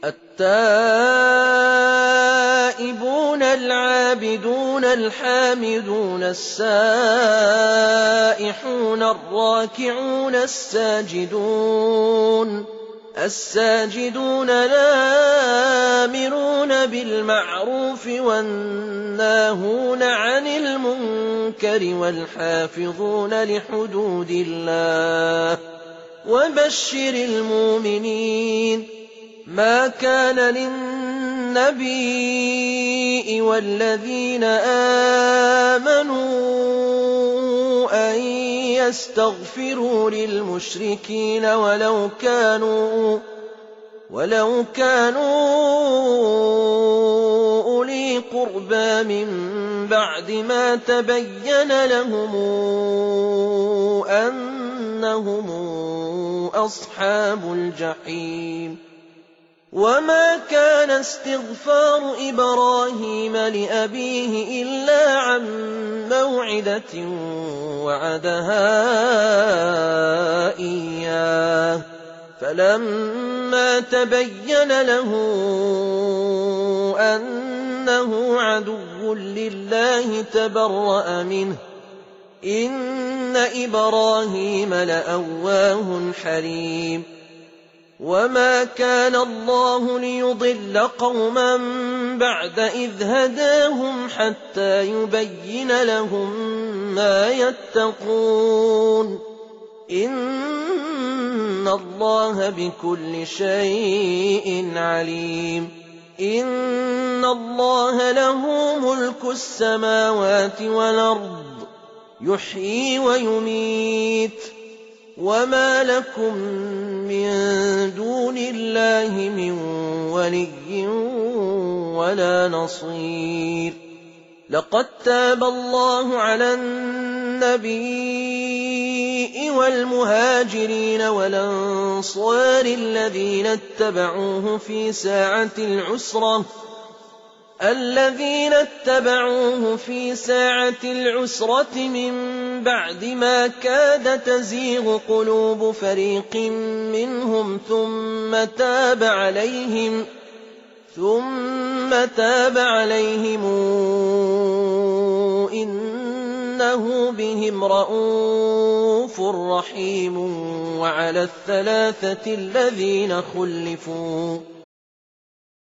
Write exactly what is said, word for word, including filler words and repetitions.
التائبون العابدون الحامدون السائحون الراكعون الساجدون الساجدون الآمرون بالمعروف والناهون عن المنكر والحافظون لحدود الله وبشر المؤمنين. ما كان للنبي والذين آمنوا أن يستغفروا للمشركين ولو كانوا ولو كانوا أولي قربى من بعد ما تبين لهم أنهم أصحاب الجحيم. وما كان استغفار إبراهيم لأبيه إلا عن موعدة وعدها إياه فلما تبين له أنه عدو لله تبرأ منه إن إبراهيم لأواه حليم. وما كان الله ليضل قوما بعد إذ هداهم حتى يبين لهم ما يتقون إن الله بكل شيء عليم. إن الله له ملك السماوات والأرض يحيي ويميت وما لكم من دون الله من ولي ولا نصير. لقد تاب الله على النبي والمهاجرين والأنصار الذين اتبعوه في ساعة العسرة الذين اتبعوه في ساعة العسرة من بعد ما كاد تزيغ قلوب فريق منهم ثم تاب عليهم ثم تاب عليهم إنه بهم رءوف رحيم. وعلى الثلاثة الذين خلفوا